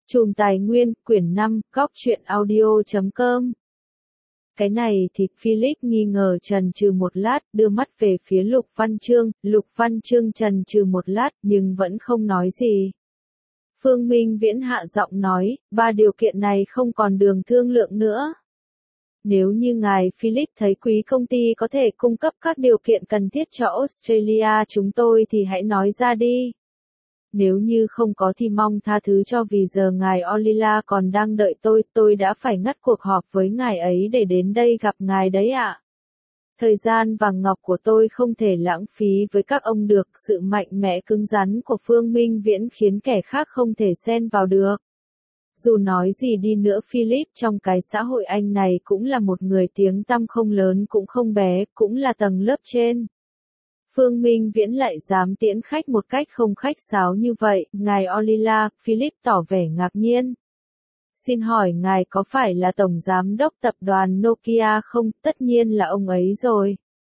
Chùm Tài Nguyên, quyển 5, góc truyện audio.com. Cái này thì Philip nghi ngờ chần chừ một lát, đưa mắt về phía Lục Văn Chương chần chừ một lát, nhưng vẫn không nói gì. Phương Minh Viễn hạ giọng nói, 3 điều kiện này không còn đường thương lượng nữa. Nếu như ngài Philip thấy quý công ty có thể cung cấp các điều kiện cần thiết cho Australia chúng tôi thì hãy nói ra đi. Nếu như không có thì mong tha thứ cho vì giờ ngài Olila còn đang đợi tôi đã phải ngắt cuộc họp với ngài ấy để đến đây gặp ngài đấy ạ. Thời gian vàng ngọc của tôi không thể lãng phí với các ông được, sự mạnh mẽ cứng rắn của Phương Minh Viễn khiến kẻ khác không thể xen vào được. Dù nói gì đi nữa Philip trong cái xã hội Anh này cũng là một người tiếng tăm không lớn cũng không bé, cũng là tầng lớp trên. Phương Minh Viễn lại dám tiễn khách một cách không khách sáo như vậy, ngài Olila, Philip tỏ vẻ ngạc nhiên. Xin hỏi ngài có phải là tổng giám đốc tập đoàn Nokia không? Tất nhiên là ông ấy rồi.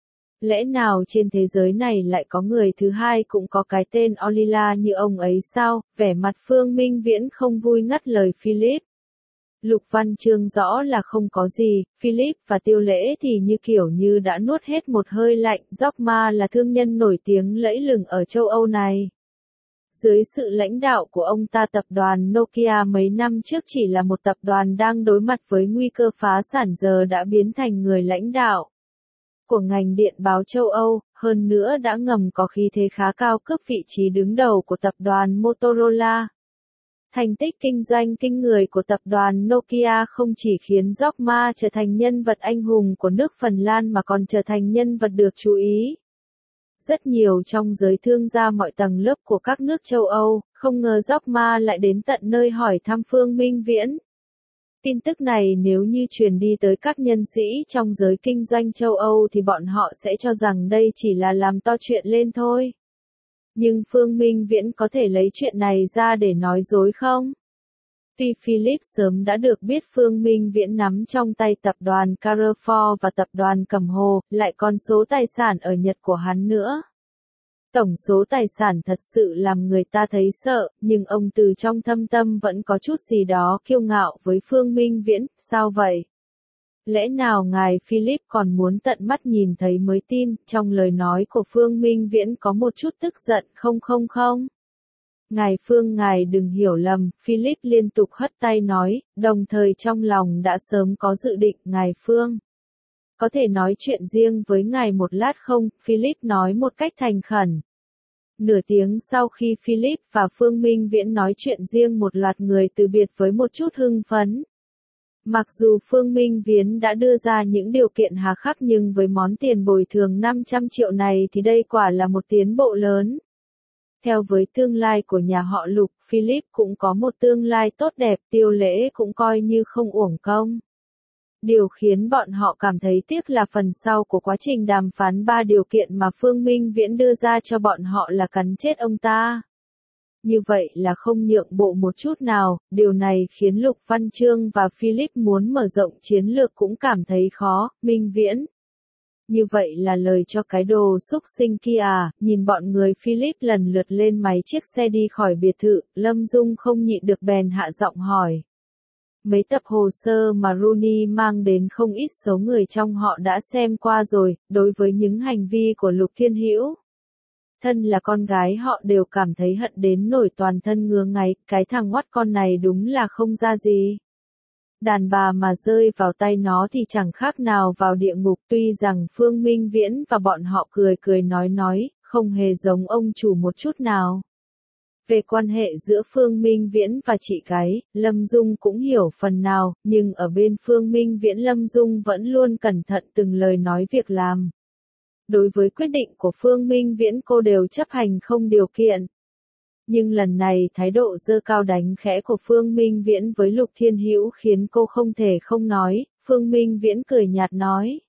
Lẽ nào trên thế giới này lại có người thứ hai cũng có cái tên Olila như ông ấy sao? Vẻ mặt Phương Minh Viễn không vui ngắt lời Philip. Lục Văn Chương rõ là không có gì, Philip và Tiêu Lễ thì như kiểu như đã nuốt hết một hơi lạnh, Jack Ma là thương nhân nổi tiếng lẫy lừng ở châu Âu này. Dưới sự lãnh đạo của ông ta tập đoàn Nokia mấy năm trước chỉ là một tập đoàn đang đối mặt với nguy cơ phá sản giờ đã biến thành người lãnh đạo của ngành điện báo châu Âu, hơn nữa đã ngầm có khí thế khá cao cướp vị trí đứng đầu của tập đoàn Motorola. Thành tích kinh doanh kinh người của tập đoàn Nokia không chỉ khiến Jack Ma trở thành nhân vật anh hùng của nước Phần Lan mà còn trở thành nhân vật được chú ý. Rất nhiều trong giới thương gia mọi tầng lớp của các nước châu Âu, không ngờ Jack Ma lại đến tận nơi hỏi thăm Phương Minh Viễn. Tin tức này nếu như truyền đi tới các nhân sĩ trong giới kinh doanh châu Âu thì bọn họ sẽ cho rằng đây chỉ là làm to chuyện lên thôi. Nhưng Phương Minh Viễn có thể lấy chuyện này ra để nói dối không? Tuy Philip sớm đã được biết Phương Minh Viễn nắm trong tay tập đoàn Carrefour và tập đoàn Cẩm Hồ, lại còn số tài sản ở Nhật của hắn nữa. Tổng số tài sản thật sự làm người ta thấy sợ, nhưng ông từ trong thâm tâm vẫn có chút gì đó kiêu ngạo với Phương Minh Viễn, sao vậy? Lẽ nào ngài Philip còn muốn tận mắt nhìn thấy mới tin, trong lời nói của Phương Minh Viễn có một chút tức giận không. Ngài Phương ngài đừng hiểu lầm, Philip liên tục hất tay nói, đồng thời trong lòng đã sớm có dự định, ngài Phương. Có thể nói chuyện riêng với ngài một lát không, Philip nói một cách thành khẩn. Nửa tiếng sau khi Philip và Phương Minh Viễn nói chuyện riêng một loạt người từ biệt với một chút hưng phấn. Mặc dù Phương Minh Viễn đã đưa ra những điều kiện hà khắc nhưng với món tiền bồi thường 500 triệu này thì đây quả là một tiến bộ lớn. Theo với tương lai của nhà họ Lục, Philip cũng có một tương lai tốt đẹp, Tiêu Lễ cũng coi như không uổng công. Điều khiến bọn họ cảm thấy tiếc là phần sau của quá trình đàm phán 3 điều kiện mà Phương Minh Viễn đưa ra cho bọn họ là cắn chết ông ta. Như vậy là không nhượng bộ một chút nào, điều này khiến Lục Văn Chương và Philip muốn mở rộng chiến lược cũng cảm thấy khó, Minh Viễn. Như vậy là lời cho cái đồ xúc sinh kia à, nhìn bọn người Philip lần lượt lên máy chiếc xe đi khỏi biệt thự, Lâm Dung không nhịn được bèn hạ giọng hỏi. Mấy tập hồ sơ mà Rooney mang đến không ít số người trong họ đã xem qua rồi, đối với những hành vi của Lục Thiên Hữu. Thân là con gái họ đều cảm thấy hận đến nổi toàn thân ngứa ngáy, cái thằng oắt con này đúng là không ra gì. Đàn bà mà rơi vào tay nó thì chẳng khác nào vào địa ngục, tuy rằng Phương Minh Viễn và bọn họ cười nói, không hề giống ông chủ một chút nào. Về quan hệ giữa Phương Minh Viễn và chị gái, Lâm Dung cũng hiểu phần nào, nhưng ở bên Phương Minh Viễn Lâm Dung vẫn luôn cẩn thận từng lời nói việc làm. Đối với quyết định của Phương Minh Viễn cô đều chấp hành không điều kiện. Nhưng lần này thái độ giơ cao đánh khẽ của Phương Minh Viễn với Lục Thiên Hữu khiến cô không thể không nói, Phương Minh Viễn cười nhạt nói.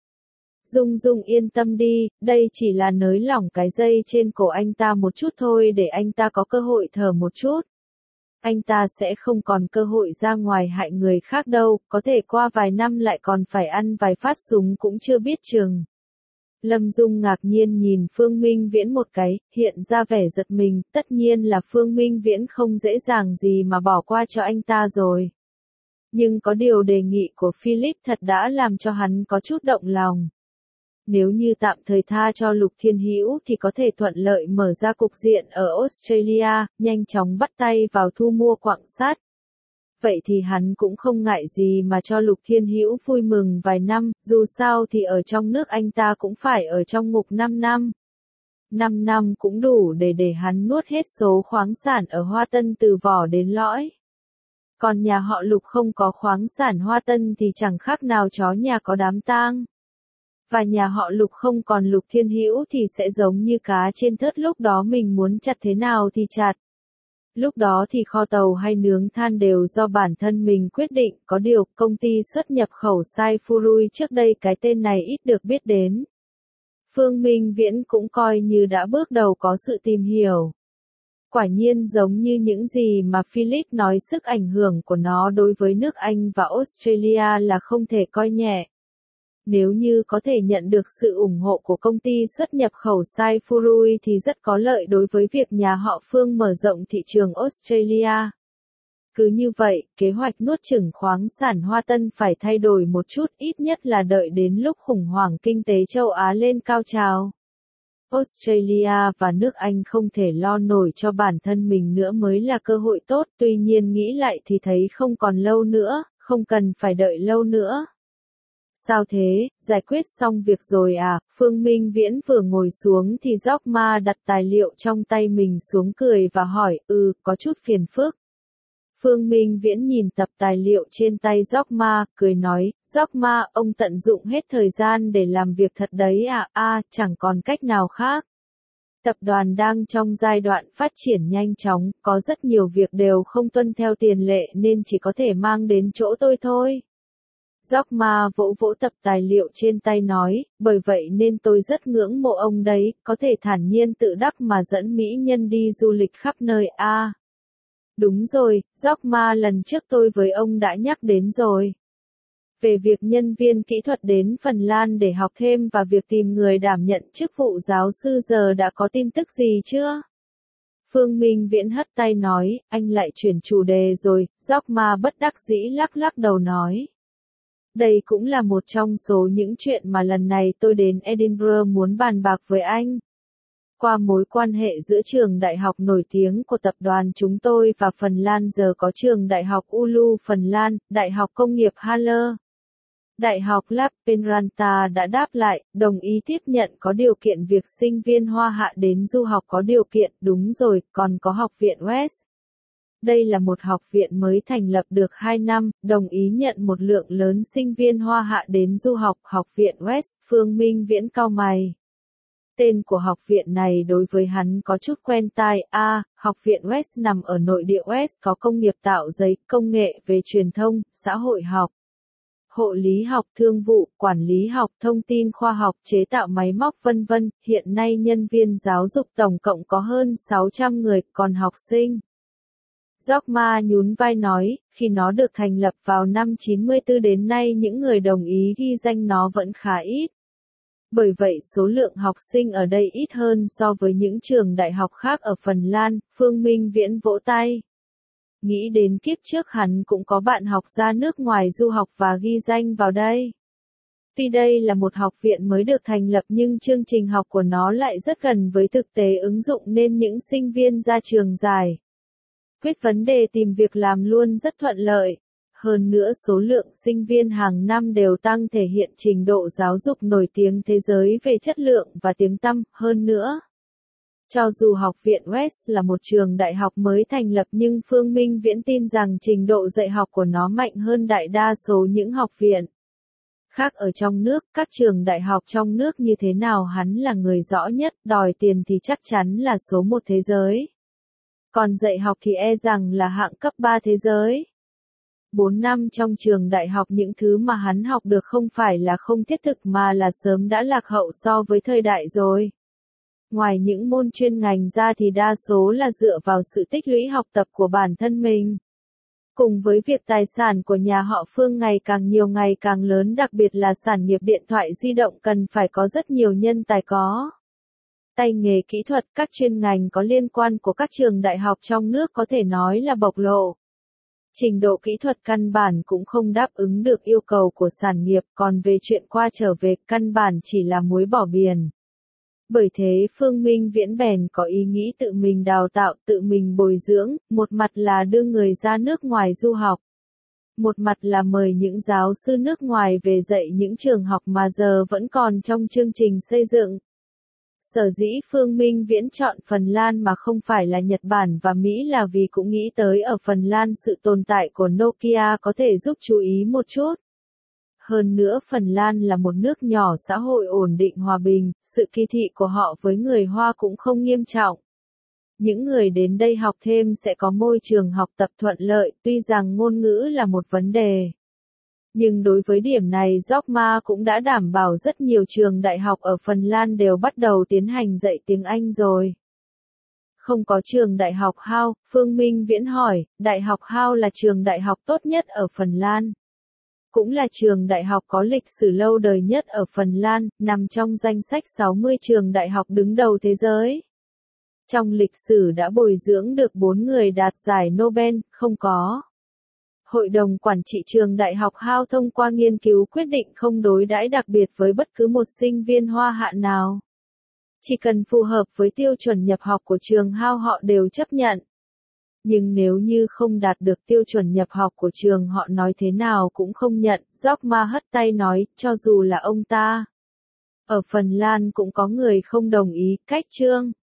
Dung yên tâm đi, đây chỉ là nới lỏng cái dây trên cổ anh ta một chút thôi để anh ta có cơ hội thở một chút. Anh ta sẽ không còn cơ hội ra ngoài hại người khác đâu, có thể qua vài năm lại còn phải ăn vài phát súng cũng chưa biết chừng. Lâm Dung ngạc nhiên nhìn Phương Minh Viễn một cái, hiện ra vẻ giật mình, tất nhiên là Phương Minh Viễn không dễ dàng gì mà bỏ qua cho anh ta rồi. Nhưng có điều đề nghị của Philip thật đã làm cho hắn có chút động lòng. Nếu như tạm thời tha cho Lục Thiên Hữu thì có thể thuận lợi mở ra cục diện ở Australia, nhanh chóng bắt tay vào thu mua quặng sắt. Vậy thì hắn cũng không ngại gì mà cho Lục Thiên Hữu vui mừng vài năm, dù sao thì ở trong nước anh ta cũng phải ở trong ngục 5 năm. 5 năm cũng đủ để hắn nuốt hết số khoáng sản ở Hoa Tân từ vỏ đến lõi. Còn nhà họ Lục không có khoáng sản Hoa Tân thì chẳng khác nào chó nhà có đám tang. Và nhà họ Lục không còn Lục Thiên Hữu thì sẽ giống như cá trên thớt, lúc đó mình muốn chặt thế nào thì chặt. Lúc đó thì kho tàu hay nướng than đều do bản thân mình quyết định, có điều công ty xuất nhập khẩu Sai Furui trước đây cái tên này ít được biết đến. Phương Minh Viễn cũng coi như đã bước đầu có sự tìm hiểu. Quả nhiên giống như những gì mà Philip nói, sức ảnh hưởng của nó đối với nước Anh và Australia là không thể coi nhẹ. Nếu như có thể nhận được sự ủng hộ của công ty xuất nhập khẩu Sai Furui thì rất có lợi đối với việc nhà họ Phương mở rộng thị trường Australia. Cứ như vậy, kế hoạch nuốt chửng khoáng sản Hoa Tân phải thay đổi một chút, ít nhất là đợi đến lúc khủng hoảng kinh tế châu Á lên cao trào. Australia và nước Anh không thể lo nổi cho bản thân mình nữa mới là cơ hội tốt, tuy nhiên nghĩ lại thì thấy không còn lâu nữa, không cần phải đợi lâu nữa. Sao thế, giải quyết xong việc rồi à? Phương Minh Viễn vừa ngồi xuống thì Jockma đặt tài liệu trong tay mình xuống cười và hỏi, có chút phiền phức. Phương Minh Viễn nhìn tập tài liệu trên tay Jockma, cười nói, Jockma, ông tận dụng hết thời gian để làm việc thật đấy à? Chẳng còn cách nào khác. Tập đoàn đang trong giai đoạn phát triển nhanh chóng, có rất nhiều việc đều không tuân theo tiền lệ nên chỉ có thể mang đến chỗ tôi thôi. Jockma vỗ vỗ tập tài liệu trên tay nói, bởi vậy nên tôi rất ngưỡng mộ ông đấy, có thể thản nhiên tự đắc mà dẫn mỹ nhân đi du lịch khắp nơi à. Đúng rồi, Jockma, lần trước tôi với ông đã nhắc đến rồi. Về việc nhân viên kỹ thuật đến Phần Lan để học thêm và việc tìm người đảm nhận chức vụ giáo sư giờ đã có tin tức gì chưa? Phương Minh Viễn hất tay nói, anh lại chuyển chủ đề rồi, Jockma bất đắc dĩ lắc lắc đầu nói. Đây cũng là một trong số những chuyện mà lần này tôi đến Edinburgh muốn bàn bạc với anh. Qua mối quan hệ giữa trường đại học nổi tiếng của tập đoàn chúng tôi và Phần Lan giờ có trường đại học Oulu Phần Lan, đại học công nghiệp Halle. Đại học Lappeenranta đã đáp lại, đồng ý tiếp nhận có điều kiện việc sinh viên Hoa Hạ đến du học có điều kiện, đúng rồi, còn có học viện West. Đây là một học viện mới thành lập được 2 năm, đồng ý nhận một lượng lớn sinh viên Hoa Hạ đến du học, học viện West. Phương Minh Viễn cau mày. Tên của học viện này đối với hắn có chút quen tai, học viện West nằm ở nội địa West, có công nghiệp tạo giấy, công nghệ về truyền thông, xã hội học, hộ lý học, thương vụ, quản lý học, thông tin khoa học, chế tạo máy móc vân vân. Hiện nay nhân viên giáo dục tổng cộng có hơn 600 người, còn học sinh. Jockma nhún vai nói, khi nó được thành lập vào năm 94 đến nay những người đồng ý ghi danh nó vẫn khá ít. Bởi vậy số lượng học sinh ở đây ít hơn so với những trường đại học khác ở Phần Lan. Phương Minh Viễn vỗ tay. Nghĩ đến kiếp trước hắn cũng có bạn học ra nước ngoài du học và ghi danh vào đây. Tuy đây là một học viện mới được thành lập nhưng chương trình học của nó lại rất gần với thực tế ứng dụng nên những sinh viên ra trường giải quyết vấn đề tìm việc làm luôn rất thuận lợi. Hơn nữa số lượng sinh viên hàng năm đều tăng, thể hiện trình độ giáo dục nổi tiếng thế giới về chất lượng và tiếng tăm. Hơn nữa, cho dù học viện West là một trường đại học mới thành lập nhưng Phương Minh Viễn tin rằng trình độ dạy học của nó mạnh hơn đại đa số những học viện khác ở trong nước. Các trường đại học trong nước như thế nào hắn là người rõ nhất, đòi tiền thì chắc chắn là số 1 thế giới. Còn dạy học thì e rằng là hạng cấp 3 thế giới. 4 năm trong trường đại học những thứ mà hắn học được không phải là không thiết thực mà là sớm đã lạc hậu so với thời đại rồi. Ngoài những môn chuyên ngành ra thì đa số là dựa vào sự tích lũy học tập của bản thân mình. Cùng với việc tài sản của nhà họ Phương ngày càng nhiều ngày càng lớn, đặc biệt là sản nghiệp điện thoại di động cần phải có rất nhiều nhân tài có tay nghề kỹ thuật, các chuyên ngành có liên quan của các trường đại học trong nước có thể nói là bộc lộ. Trình độ kỹ thuật căn bản cũng không đáp ứng được yêu cầu của sản nghiệp, còn về chuyện qua trở về, căn bản chỉ là muối bỏ biển. Bởi thế Phương Minh Viễn bèn có ý nghĩ tự mình đào tạo, tự mình bồi dưỡng, một mặt là đưa người ra nước ngoài du học. Một mặt là mời những giáo sư nước ngoài về dạy những trường học mà giờ vẫn còn trong chương trình xây dựng. Sở dĩ Phương Minh Viễn chọn Phần Lan mà không phải là Nhật Bản và Mỹ là vì cũng nghĩ tới ở Phần Lan sự tồn tại của Nokia có thể giúp chú ý một chút. Hơn nữa Phần Lan là một nước nhỏ xã hội ổn định hòa bình, sự kỳ thị của họ với người Hoa cũng không nghiêm trọng. Những người đến đây học thêm sẽ có môi trường học tập thuận lợi, tuy rằng ngôn ngữ là một vấn đề. Nhưng đối với điểm này Jokma cũng đã đảm bảo rất nhiều trường đại học ở Phần Lan đều bắt đầu tiến hành dạy tiếng Anh rồi. Không có trường đại học Hao, Phương Minh Viễn hỏi, đại học Hao là trường đại học tốt nhất ở Phần Lan. Cũng là trường đại học có lịch sử lâu đời nhất ở Phần Lan, nằm trong danh sách 60 trường đại học đứng đầu thế giới. Trong lịch sử đã bồi dưỡng được 4 người đạt giải Nobel, không có. Hội đồng quản trị trường đại học Hao thông qua nghiên cứu quyết định không đối đãi đặc biệt với bất cứ một sinh viên Hoa Hạ nào. Chỉ cần phù hợp với tiêu chuẩn nhập học của trường Hao họ đều chấp nhận. Nhưng nếu như không đạt được tiêu chuẩn nhập học của trường họ nói thế nào cũng không nhận, Jokma hất tay nói, cho dù là ông ta. Ở Phần Lan cũng có người không đồng ý, cách chương.